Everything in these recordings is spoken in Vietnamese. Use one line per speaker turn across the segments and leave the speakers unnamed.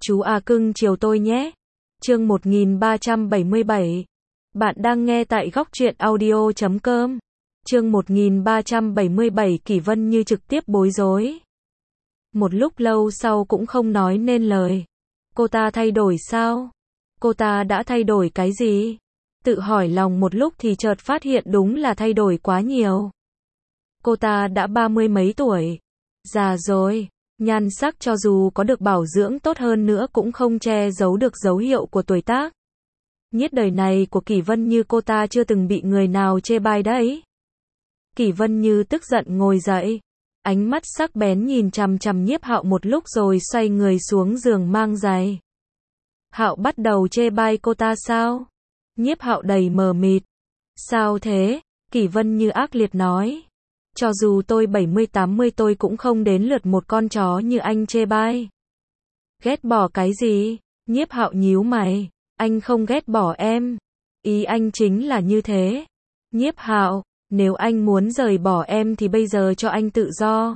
Chú A cưng chiều tôi nhé. Chương 1377. Bạn đang nghe tại góc truyện audio.com. Chương 1377 Kỷ Vân Như trực tiếp bối rối. Một lúc lâu sau cũng không nói nên lời. Cô ta thay đổi sao? Cô ta đã thay đổi cái gì? Tự hỏi lòng một lúc thì chợt phát hiện đúng là thay đổi quá nhiều. Cô ta đã 30 mấy tuổi. Già rồi. Nhan sắc cho dù có được bảo dưỡng tốt hơn nữa cũng không che giấu được dấu hiệu của tuổi tác. Nhiết đời này của Kỷ Vân Như cô ta chưa từng bị người nào chê bai đấy. Kỷ Vân Như tức giận ngồi dậy. Ánh mắt sắc bén nhìn chằm chằm Nhiếp Hạo một lúc rồi xoay người xuống giường mang giày. Hạo bắt đầu chê bai cô ta sao? Nhiếp Hạo đầy mờ mịt. Sao thế? Kỷ Vân Như ác liệt nói. Cho dù tôi 70-80 tôi cũng không đến lượt một con chó như anh chê bai. Ghét bỏ cái gì? Nhiếp Hạo nhíu mày. Anh không ghét bỏ em. Ý anh chính là như thế. Nhiếp Hạo, nếu anh muốn rời bỏ em thì bây giờ cho anh tự do.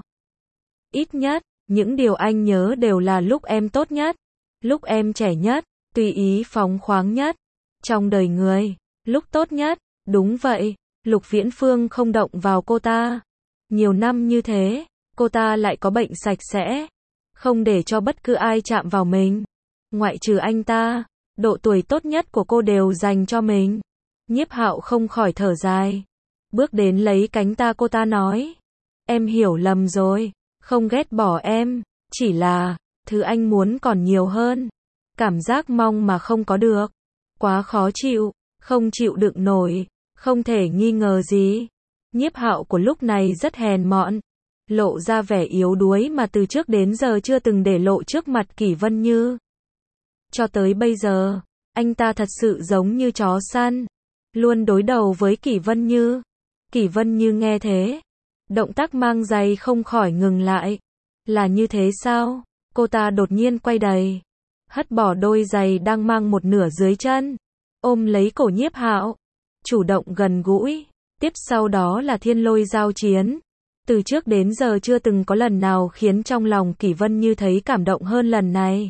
Ít nhất, những điều anh nhớ đều là lúc em tốt nhất, lúc em trẻ nhất, tùy ý phóng khoáng nhất. Trong đời người, lúc tốt nhất, đúng vậy, Lục Viễn Phương không động vào cô ta. Nhiều năm như thế, cô ta lại có bệnh sạch sẽ, không để cho bất cứ ai chạm vào mình. Ngoại trừ anh ta, độ tuổi tốt nhất của cô đều dành cho mình. Nhiếp Hạo không khỏi thở dài. Bước đến lấy cánh ta cô ta nói. Em hiểu lầm rồi, không ghét bỏ em, chỉ là, thứ anh muốn còn nhiều hơn. Cảm giác mong mà không có được. Quá khó chịu, không chịu đựng nổi, không thể nghi ngờ gì. Nhiếp Hạo của lúc này rất hèn mọn, lộ ra vẻ yếu đuối mà từ trước đến giờ chưa từng để lộ trước mặt Kỷ Vân Như. Cho tới bây giờ, anh ta thật sự giống như chó săn, luôn đối đầu với Kỷ Vân Như. Kỷ Vân Như nghe thế, động tác mang giày không khỏi ngừng lại. Là như thế sao? Cô ta đột nhiên quay đầy, hất bỏ đôi giày đang mang một nửa dưới chân, ôm lấy cổ Nhiếp Hạo, chủ động gần gũi. Tiếp sau đó là thiên lôi giao chiến. Từ trước đến giờ chưa từng có lần nào khiến trong lòng Kỷ Vân Như thấy cảm động hơn lần này.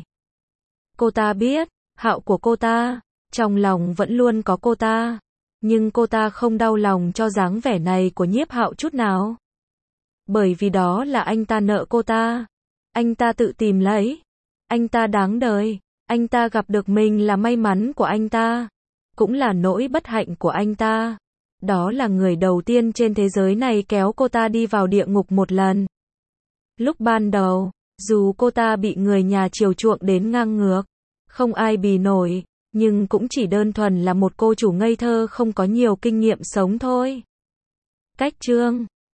Cô ta biết, Hạo của cô ta, trong lòng vẫn luôn có cô ta. Nhưng cô ta không đau lòng cho dáng vẻ này của Nhiếp Hạo chút nào. Bởi vì đó là anh ta nợ cô ta. Anh ta tự tìm lấy. Anh ta đáng đời. Anh ta gặp được mình là may mắn của anh ta. Cũng là nỗi bất hạnh của anh ta. Đó là người đầu tiên trên thế giới này kéo cô ta đi vào địa ngục một lần. Lúc ban đầu, dù cô ta bị người nhà chiều chuộng đến ngang ngược, không ai bì nổi, nhưng cũng chỉ đơn thuần là một cô chủ ngây thơ không có nhiều kinh nghiệm sống thôi. Cách chương